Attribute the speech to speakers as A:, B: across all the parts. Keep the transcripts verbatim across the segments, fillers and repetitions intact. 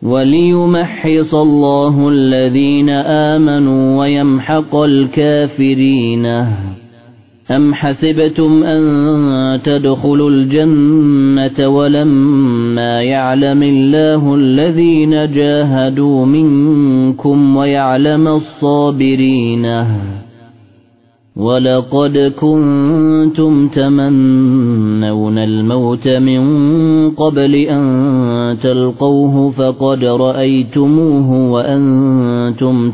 A: وليمحص الله الذين آمنوا ويمحق الكافرين. أم حسبتم أن تدخلوا الجنة ولما يعلم الله الذين جاهدوا منكم ويعلم الصابرين؟ ولقد كنتم تمنون الموت من قبل أن تلقوه فقد رأيتموه وأنتم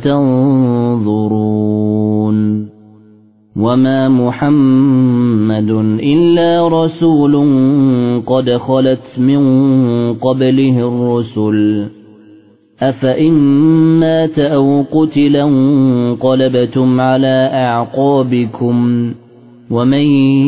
A: تنظرون. وما محمد إلا رسول قد خلت من قبله الرسل أفإن مات أو قتل انقلبتم على أعقابكم ومن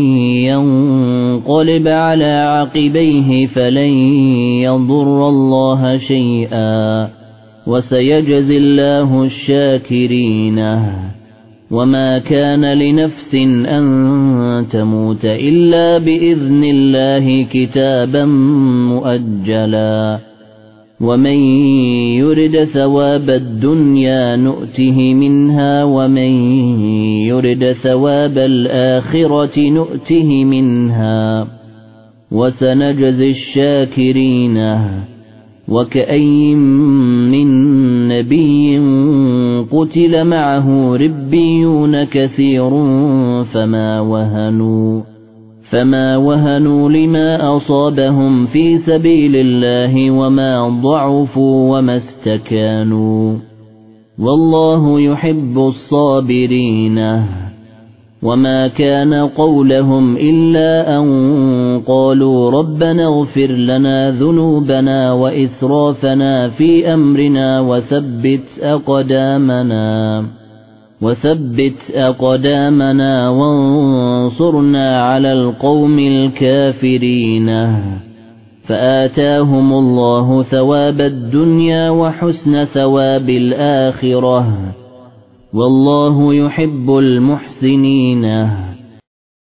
A: ينقلب على عقبيه فلن يضر الله شيئا وسيجزي الله الشاكرين. وما كان لنفس أن تموت إلا بإذن الله كتابا مؤجلا ومن يرد ثواب الدنيا نؤته منها ومن يرد ثواب الآخرة نؤته منها وسنجزي الشاكرين. وكأين من نبي قتل معه ربيون كثير فما وهنوا فما وهنوا لما أصابهم في سبيل الله وما ضعفوا وما استكانوا والله يحب الصابرين. وما كان قولهم إلا أن قالوا ربنا اغفر لنا ذنوبنا وإسرافنا في أمرنا وثبت أقدامنا وثبت أقدامنا وانصرنا على القوم الكافرين. فآتاهم الله ثواب الدنيا وحسن ثواب الآخرة والله يحب المحسنين.